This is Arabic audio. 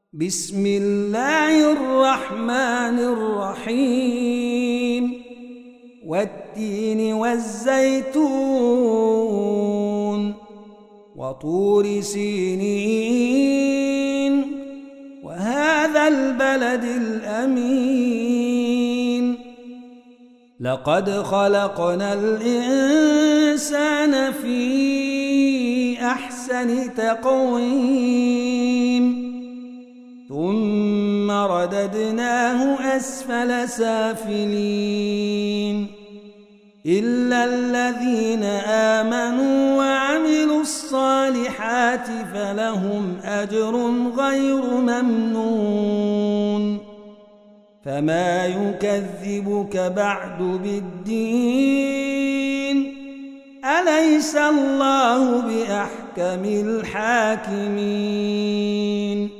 بسم الله الرحمن الرحيم والتين والزيتون وطور سينين وهذا البلد الأمين لقد خلقنا الإنسان في أحسن تقويم ثم رددناه أسفل سافلين إلا الذين آمنوا وعملوا الصالحات فلهم أجر غير ممنون فما يكذبك بعد بالدين أليس الله بأحكم الحاكمين